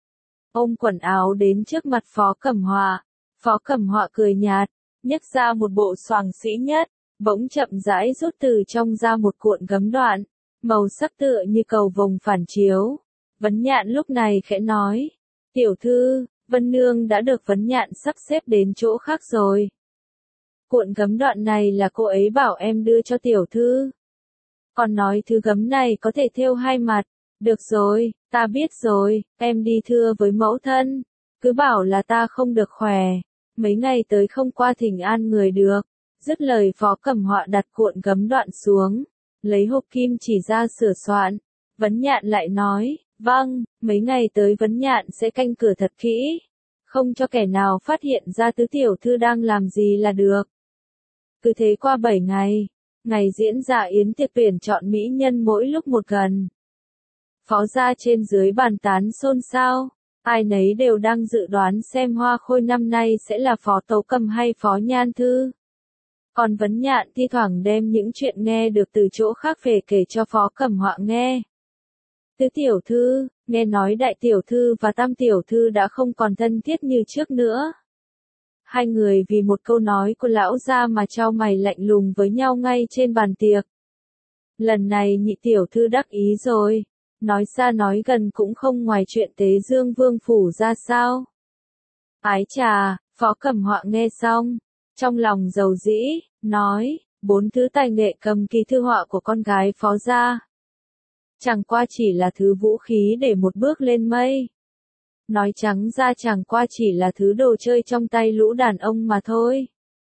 Ôm quần áo đến trước mặt Phó Cẩm Họa. Phó Cẩm Họa cười nhạt, nhấc ra một bộ xoàng sĩ nhất, bỗng chậm rãi rút từ trong ra một cuộn gấm đoạn, màu sắc tựa như cầu vồng phản chiếu. Vấn Nhạn lúc này khẽ nói, tiểu thư, Vân Nương đã được Vấn Nhạn sắp xếp đến chỗ khác rồi. Cuộn gấm đoạn này là cô ấy bảo em đưa cho tiểu thư. Còn nói thứ gấm này có thể thêu hai mặt. Được rồi, ta biết rồi, em đi thưa với mẫu thân. Cứ bảo là ta không được khỏe. Mấy ngày tới không qua thỉnh an người được. Dứt lời Phó Cẩm Họa đặt cuộn gấm đoạn xuống. Lấy hộp kim chỉ ra sửa soạn. Vấn Nhạn lại nói, vâng, mấy ngày tới Vấn Nhạn sẽ canh cửa thật kỹ. Không cho kẻ nào phát hiện ra tứ tiểu thư đang làm gì là được. Cứ thế qua bảy ngày. Ngày diễn ra yến tiệc tuyển chọn mỹ nhân mỗi lúc một gần. Phó gia trên dưới bàn tán xôn xao. Ai nấy đều đang dự đoán xem Hoa Khôi năm nay sẽ là Phó Tấu Cầm hay Phó Nhan Thư. Còn Vấn Nhạn thi thoảng đem những chuyện nghe được từ chỗ khác về kể cho Phó Cẩm Họa nghe. Tứ tiểu thư, nghe nói đại tiểu thư và tam tiểu thư đã không còn thân thiết như trước nữa. Hai người vì một câu nói của lão gia mà trao mày lạnh lùng với nhau ngay trên bàn tiệc. Lần này nhị tiểu thư đắc ý rồi. Nói xa nói gần cũng không ngoài chuyện Tế Dương Vương phủ ra sao. Ái chà, Phó Cẩm Họa nghe xong, trong lòng dầu dĩ, nói, bốn thứ tài nghệ cầm kỳ thư họa của con gái Phó gia. Chẳng qua chỉ là thứ vũ khí để một bước lên mây. Nói trắng ra chẳng qua chỉ là thứ đồ chơi trong tay lũ đàn ông mà thôi.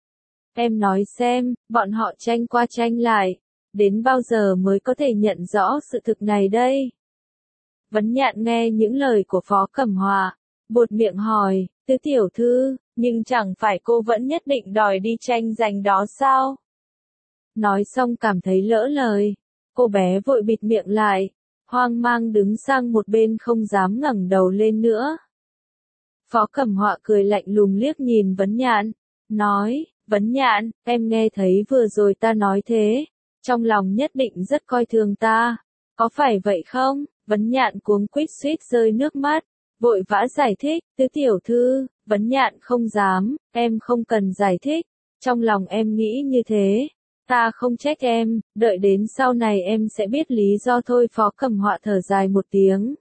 Em nói xem, bọn họ tranh qua tranh lại, đến bao giờ mới có thể nhận rõ sự thực này đây? Vấn Nhạn nghe những lời của Phó Cẩm Họa, buột miệng hỏi, tứ tiểu thư, nhưng chẳng phải cô vẫn nhất định đòi đi tranh giành đó sao? Nói xong cảm thấy lỡ lời, cô bé vội bịt miệng lại, hoang mang đứng sang một bên không dám ngẩng đầu lên nữa. Phó Cẩm Họa cười lạnh lùng liếc nhìn Vấn Nhạn, nói, Vấn Nhạn, em nghe thấy vừa rồi ta nói thế, trong lòng nhất định rất coi thường ta, có phải vậy không? Vấn Nhạn cuống quýt suýt rơi nước mắt, vội vã giải thích, tứ tiểu thư, Vấn Nhạn không dám, em không cần giải thích, trong lòng em nghĩ như thế, ta không trách em, đợi đến sau này em sẽ biết lý do thôi. Phó Cẩm Họa thở dài một tiếng,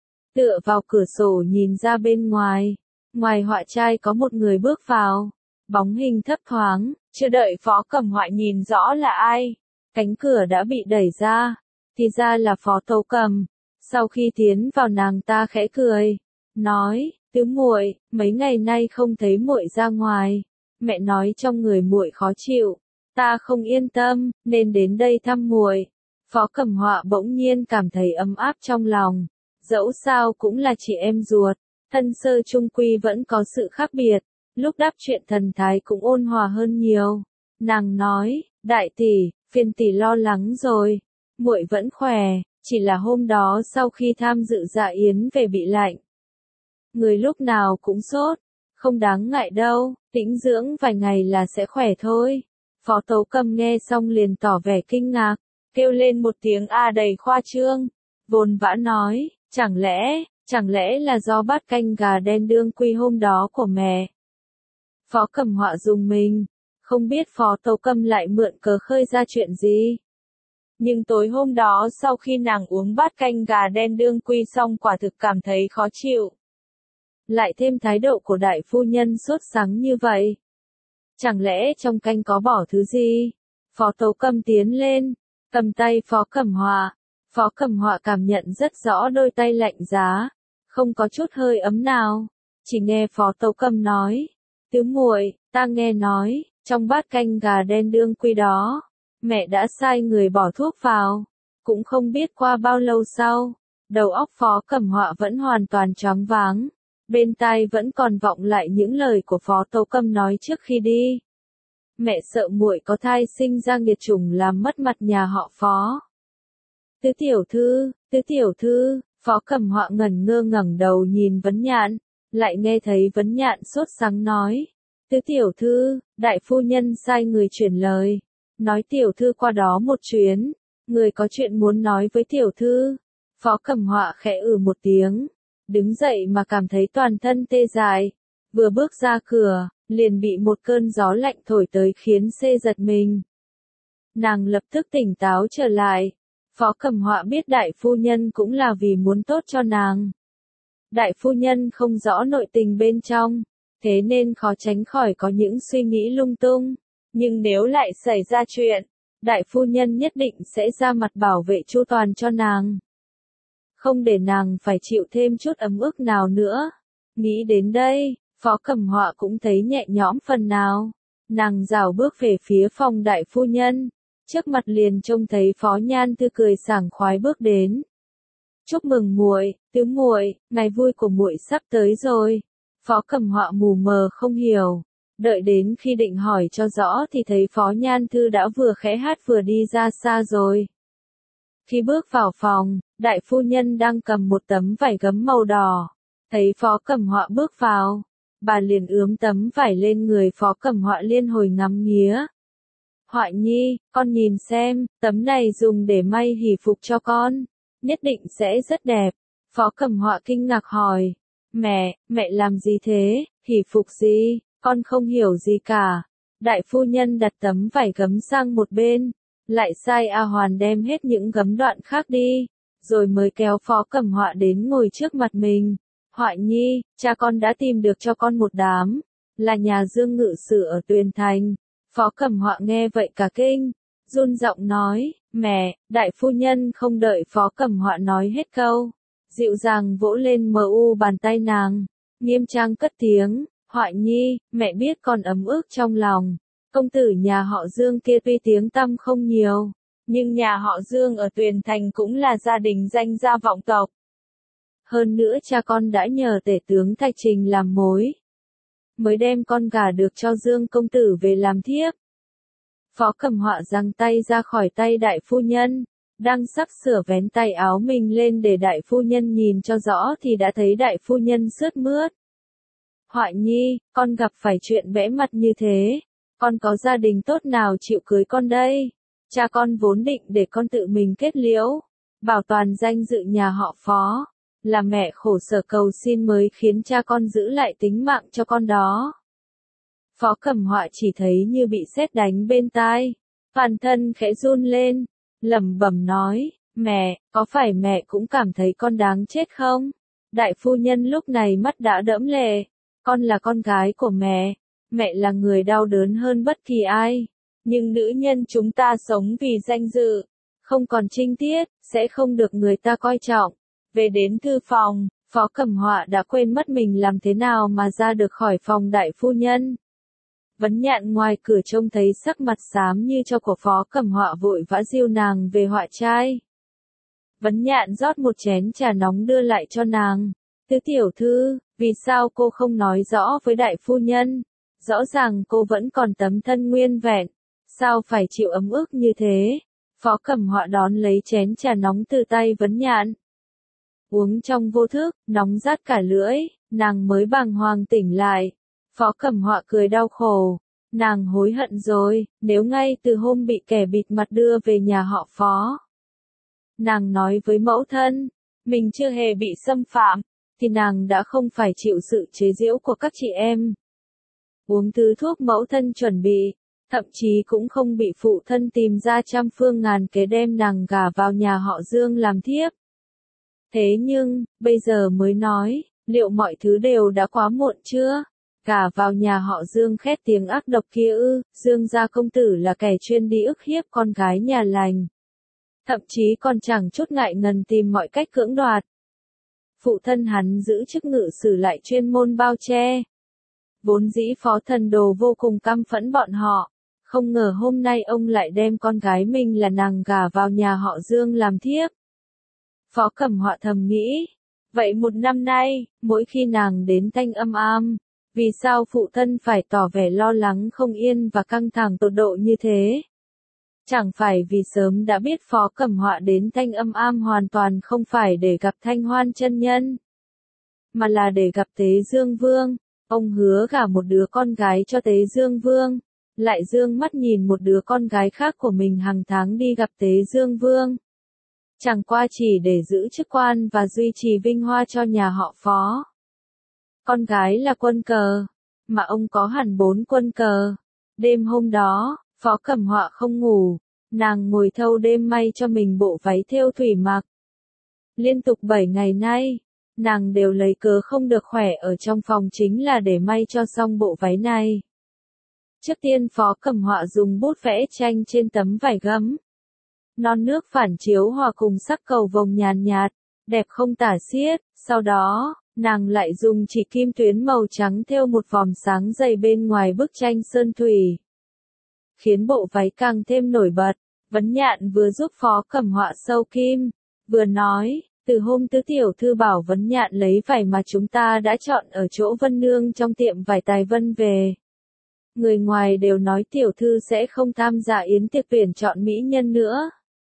tựa vào cửa sổ nhìn ra bên ngoài, ngoài họa trai có một người bước vào, bóng hình thấp thoáng, chưa đợi Phó Cẩm Họa nhìn rõ là ai, cánh cửa đã bị đẩy ra, thì ra là Phó Tấu Cầm. Sau khi tiến vào nàng ta khẽ cười, nói, tứ muội, mấy ngày nay không thấy muội ra ngoài, mẹ nói trong người muội khó chịu, ta không yên tâm, nên đến đây thăm muội. Phó Cẩm Họa bỗng nhiên cảm thấy ấm áp trong lòng, dẫu sao cũng là chị em ruột, thân sơ chung quy vẫn có sự khác biệt, lúc đáp chuyện thần thái cũng ôn hòa hơn nhiều. Nàng nói, đại tỷ, phiền tỷ lo lắng rồi, muội vẫn khỏe. Chỉ là hôm đó sau khi tham dự dạ yến về bị lạnh. Người lúc nào cũng sốt, không đáng ngại đâu, tĩnh dưỡng vài ngày là sẽ khỏe thôi. Phó Tấu Cầm nghe xong liền tỏ vẻ kinh ngạc, kêu lên một tiếng a đầy khoa trương, vồn vã nói, chẳng lẽ, chẳng lẽ là do bát canh gà đen đương quy hôm đó của mẹ. Phó Cẩm Họa dùng mình, không biết Phó Tấu Cầm lại mượn cớ khơi ra chuyện gì. Nhưng tối hôm đó sau khi nàng uống bát canh gà đen đương quy xong quả thực cảm thấy khó chịu. Lại thêm thái độ của đại phu nhân sốt sắng như vậy. Chẳng lẽ trong canh có bỏ thứ gì? Phó Tấu Cầm tiến lên, cầm tay Phó Cẩm Họa. Phó Cẩm Họa cảm nhận rất rõ đôi tay lạnh giá, không có chút hơi ấm nào. Chỉ nghe Phó Tấu Cầm nói, tứ muội, ta nghe nói, trong bát canh gà đen đương quy đó, mẹ đã sai người bỏ thuốc vào, cũng không biết qua bao lâu sau, đầu óc Phó Cẩm Họa vẫn hoàn toàn choáng váng, bên tai vẫn còn vọng lại những lời của Phó Tấu Cầm nói trước khi đi. Mẹ sợ muội có thai sinh ra nghiệt chủng làm mất mặt nhà họ Phó. Tứ tiểu thư, tứ tiểu thư, Phó Cẩm Họa ngẩn ngơ ngẩng đầu nhìn Vấn Nhạn, lại nghe thấy Vấn Nhạn sốt sắng nói, tứ tiểu thư, đại phu nhân sai người chuyển lời. Nói tiểu thư qua đó một chuyến, người có chuyện muốn nói với tiểu thư. Phó Cẩm Họa khẽ ừ một tiếng, đứng dậy mà cảm thấy toàn thân tê dại, vừa bước ra cửa, liền bị một cơn gió lạnh thổi tới khiến xê giật mình. Nàng lập tức tỉnh táo trở lại, Phó Cẩm Họa biết đại phu nhân cũng là vì muốn tốt cho nàng. Đại phu nhân không rõ nội tình bên trong, thế nên khó tránh khỏi có những suy nghĩ lung tung. Nhưng nếu lại xảy ra chuyện, đại phu nhân nhất định sẽ ra mặt bảo vệ chu toàn cho nàng. Không để nàng phải chịu thêm chút ấm ức nào nữa. Nghĩ đến đây, Phó Cẩm Họa cũng thấy nhẹ nhõm phần nào. Nàng rảo bước về phía phòng đại phu nhân. Trước mặt liền trông thấy Phó Nhan Thư cười sảng khoái bước đến. Chúc mừng muội, tứ muội, ngày vui của muội sắp tới rồi. Phó Cẩm Họa mù mờ không hiểu. Đợi đến khi định hỏi cho rõ thì thấy Phó Nhan Thư đã vừa khẽ hát vừa đi ra xa rồi. Khi bước vào phòng, đại phu nhân đang cầm một tấm vải gấm màu đỏ. Thấy Phó Cẩm Họa bước vào, bà liền ướm tấm vải lên người Phó Cẩm Họa liên hồi ngắm nghía. Họa nhi, con nhìn xem, tấm này dùng để may hỷ phục cho con, nhất định sẽ rất đẹp. Phó Cẩm Họa kinh ngạc hỏi, mẹ, mẹ làm gì thế, hỷ phục gì? Con không hiểu gì cả. Đại phu nhân đặt tấm vải gấm sang một bên, lại sai A Hoàn đem hết những gấm đoạn khác đi, rồi mới kéo Phó Cẩm Họa đến ngồi trước mặt mình. Họa nhi, cha con đã tìm được cho con một đám, là nhà Dương ngự sử ở Tuyền Thành. Phó Cẩm Họa nghe vậy cả kinh, run giọng nói, mẹ, đại phu nhân không đợi Phó Cẩm Họa nói hết câu, dịu dàng vỗ lên mờ u bàn tay nàng, nghiêm trang cất tiếng, Họa nhi, mẹ biết con ấm ức trong lòng, công tử nhà họ Dương kia tuy tiếng tăm không nhiều, nhưng nhà họ Dương ở Tuyền Thành cũng là gia đình danh gia vọng tộc. Hơn nữa cha con đã nhờ tể tướng Thạch Trình làm mối, mới đem con gả được cho Dương công tử về làm thiếp. Phó Cẩm Họa giằng tay ra khỏi tay đại phu nhân, đang sắp sửa vén tay áo mình lên để đại phu nhân nhìn cho rõ thì đã thấy đại phu nhân sướt mướt. Họa nhi, con gặp phải chuyện bẽ mặt như thế, con có gia đình tốt nào chịu cưới con đây? Cha con vốn định để con tự mình kết liễu, bảo toàn danh dự nhà họ Phó, là mẹ khổ sở cầu xin mới khiến cha con giữ lại tính mạng cho con đó. Phó Cẩm Họa chỉ thấy như bị sét đánh bên tai, toàn thân khẽ run lên, lẩm bẩm nói, mẹ, có phải mẹ cũng cảm thấy con đáng chết không? Đại phu nhân lúc này mắt đã đẫm lệ, con là con gái của mẹ, mẹ là người đau đớn hơn bất kỳ ai, nhưng nữ nhân chúng ta sống vì danh dự, không còn trinh tiết, sẽ không được người ta coi trọng. Về đến thư phòng, Phó Cẩm Họa đã quên mất mình làm thế nào mà ra được khỏi phòng đại phu nhân. Vấn Nhạn ngoài cửa trông thấy sắc mặt xám như cho của Phó Cẩm Họa vội vã dìu nàng về họa trai. Vấn Nhạn rót một chén trà nóng đưa lại cho nàng. Tứ tiểu thư, vì sao cô không nói rõ với đại phu nhân? Rõ ràng cô vẫn còn tấm thân nguyên vẹn, sao phải chịu ấm ức như thế? Phó Cẩm Họa đón lấy chén trà nóng từ tay Vấn Nhạn. Uống trong vô thức, nóng rát cả lưỡi, nàng mới bàng hoàng tỉnh lại. Phó Cẩm Họa cười đau khổ, nàng hối hận rồi, nếu ngay từ hôm bị kẻ bịt mặt đưa về nhà họ Phó. Nàng nói với mẫu thân, mình chưa hề bị xâm phạm, thì nàng đã không phải chịu sự chế giễu của các chị em. Uống thứ thuốc mẫu thân chuẩn bị, thậm chí cũng không bị phụ thân tìm ra trăm phương ngàn kế đem nàng gả vào nhà họ Dương làm thiếp. Thế nhưng, bây giờ mới nói, liệu mọi thứ đều đã quá muộn chưa? Gả vào nhà họ Dương khét tiếng ác độc kia ư, Dương gia công tử là kẻ chuyên đi ức hiếp con gái nhà lành. Thậm chí còn chẳng chút ngại ngần tìm mọi cách cưỡng đoạt. Phụ thân hắn giữ chức ngự sử lại chuyên môn bao che. Vốn dĩ Phó Thần Đồ vô cùng căm phẫn bọn họ, không ngờ hôm nay ông lại đem con gái mình là nàng gả vào nhà họ Dương làm thiếp. Phó Cẩm Họa thầm nghĩ, vậy một năm nay, mỗi khi nàng đến Thanh Âm Am, vì sao phụ thân phải tỏ vẻ lo lắng không yên và căng thẳng tột độ như thế? Chẳng phải vì sớm đã biết Phó Cẩm Họa đến Thanh Âm Am hoàn toàn không phải để gặp Thanh Hoan chân nhân, mà là để gặp Tế Dương Vương. Ông hứa gả một đứa con gái cho Tế Dương Vương, lại dương mắt nhìn một đứa con gái khác của mình hàng tháng đi gặp Tế Dương Vương. Chẳng qua chỉ để giữ chức quan và duy trì vinh hoa cho nhà họ Phó. Con gái là quân cờ, mà ông có hẳn bốn quân cờ. Đêm hôm đó, Phó Cẩm Họa không ngủ, nàng ngồi thâu đêm may cho mình bộ váy thêu thủy mặc. Liên tục bảy ngày nay, nàng đều lấy cớ không được khỏe ở trong phòng chính là để may cho xong bộ váy này. Trước tiên Phó Cẩm Họa dùng bút vẽ tranh trên tấm vải gấm. Non nước phản chiếu hòa cùng sắc cầu vồng nhàn nhạt, đẹp không tả xiết, sau đó, nàng lại dùng chỉ kim tuyến màu trắng thêu một vòm sáng dày bên ngoài bức tranh sơn thủy. Khiến bộ váy càng thêm nổi bật, Vấn Nhạn vừa giúp Phó Cẩm Họa sâu kim, vừa nói, từ hôm tứ tiểu thư bảo Vấn Nhạn lấy vải mà chúng ta đã chọn ở chỗ Vân Nương trong tiệm vải Tài Vân về. Người ngoài đều nói tiểu thư sẽ không tham gia yến tiệc tuyển chọn mỹ nhân nữa.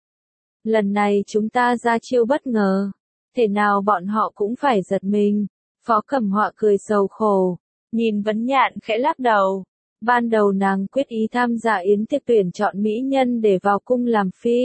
Lần này chúng ta ra chiêu bất ngờ, thể nào bọn họ cũng phải giật mình. Phó Cẩm Họa cười sầu khổ, nhìn Vấn Nhạn khẽ lắc đầu. Ban đầu nàng quyết ý tham gia yến tiệc tuyển chọn mỹ nhân để vào cung làm phi,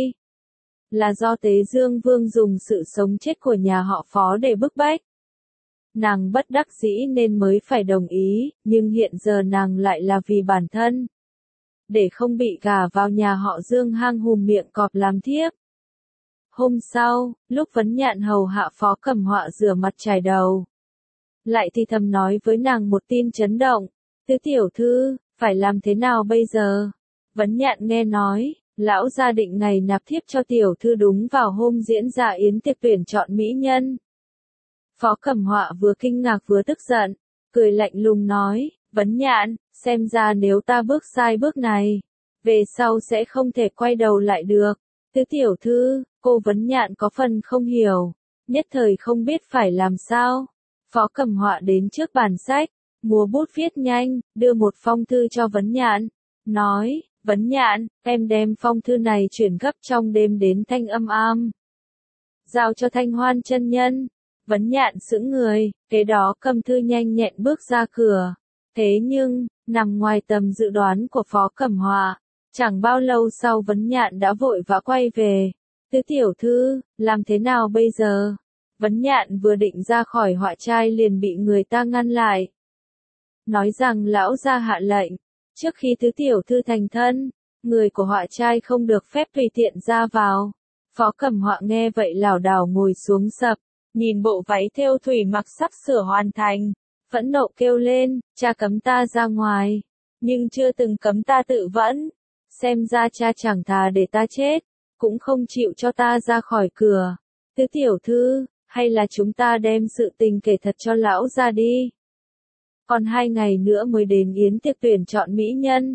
là do Tế Dương Vương dùng sự sống chết của nhà họ Phó để bức bách. Nàng bất đắc dĩ nên mới phải đồng ý, nhưng hiện giờ nàng lại là vì bản thân. để không bị gả vào nhà họ Dương hang hùm miệng cọp làm thiếp. Hôm sau, lúc Vấn Nhạn hầu hạ Phó Cẩm Họa rửa mặt chải đầu, lại thì thầm nói với nàng một tin chấn động, tứ tiểu thư, phải làm thế nào bây giờ? Vấn Nhạn nghe nói, lão gia định ngày nạp thiếp cho tiểu thư đúng vào hôm diễn ra yến tiệc tuyển chọn mỹ nhân. Phó Cẩm Họa vừa kinh ngạc vừa tức giận, cười lạnh lùng nói, Vấn Nhạn, xem ra nếu ta bước sai bước này, về sau sẽ không thể quay đầu lại được. Tứ tiểu thư, cô Vấn Nhạn có phần không hiểu, nhất thời không biết phải làm sao. Phó Cẩm Họa đến trước bàn sách, múa bút viết nhanh, đưa một phong thư cho Vấn Nhạn, nói, Vấn Nhạn, em đem phong thư này chuyển gấp trong đêm đến Thanh Âm Am, giao cho Thanh Hoan chân nhân. Vấn Nhạn sững người, kế đó cầm thư nhanh nhẹn bước ra cửa. Thế nhưng, nằm ngoài tầm dự đoán của Phó Cẩm Họa, chẳng bao lâu sau Vấn Nhạn đã vội vã quay về. Tứ tiểu thư, làm thế nào bây giờ? Vấn Nhạn vừa định ra khỏi họa trai liền bị người ta ngăn lại. Nói rằng lão gia hạ lệnh, trước khi tứ tiểu thư thành thân, người của họa trai không được phép tùy tiện ra vào. Phó Cẩm Họa nghe vậy lảo đảo ngồi xuống sập, nhìn bộ váy thêu thủy mặc sắp sửa hoàn thành, phẫn nộ kêu lên, cha cấm ta ra ngoài, nhưng chưa từng cấm ta tự vẫn. Xem ra cha chẳng thà để ta chết, cũng không chịu cho ta ra khỏi cửa. Tứ tiểu thư, hay là chúng ta đem sự tình kể thật cho lão ra đi. Còn hai ngày nữa mới đến yến tiệc tuyển chọn mỹ nhân.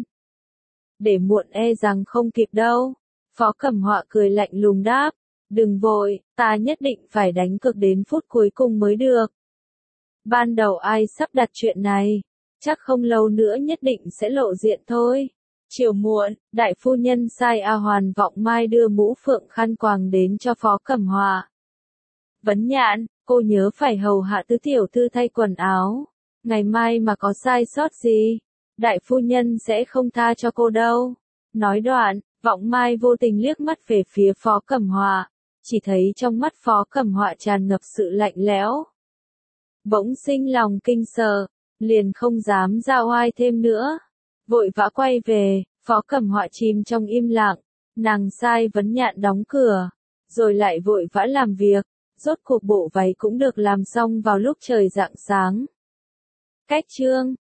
Để muộn e rằng không kịp đâu. Phó Cẩm Họa cười lạnh lùng đáp, đừng vội, ta nhất định phải đánh cược đến phút cuối cùng mới được. Ban đầu ai sắp đặt chuyện này, chắc không lâu nữa nhất định sẽ lộ diện thôi. Chiều muộn, đại phu nhân sai A Hoàn Vọng Mai đưa mũ phượng khăn quàng đến cho Phó Cẩm Họa. Vấn Nhạn, cô nhớ phải hầu hạ tứ tiểu thư thay quần áo. Ngày mai mà có sai sót gì, đại phu nhân sẽ không tha cho cô đâu. Nói đoạn, Vọng Mai vô tình liếc mắt về phía Phó Cẩm Họa, chỉ thấy trong mắt Phó Cẩm Họa tràn ngập sự lạnh lẽo. Bỗng sinh lòng kinh sợ, liền không dám ra oai thêm nữa. Vội vã quay về, Phó Cẩm Họa chìm trong im lặng, nàng sai Vấn Nhạn đóng cửa, rồi lại vội vã làm việc, rốt cuộc bộ váy cũng được làm xong vào lúc trời rạng sáng. Cách chương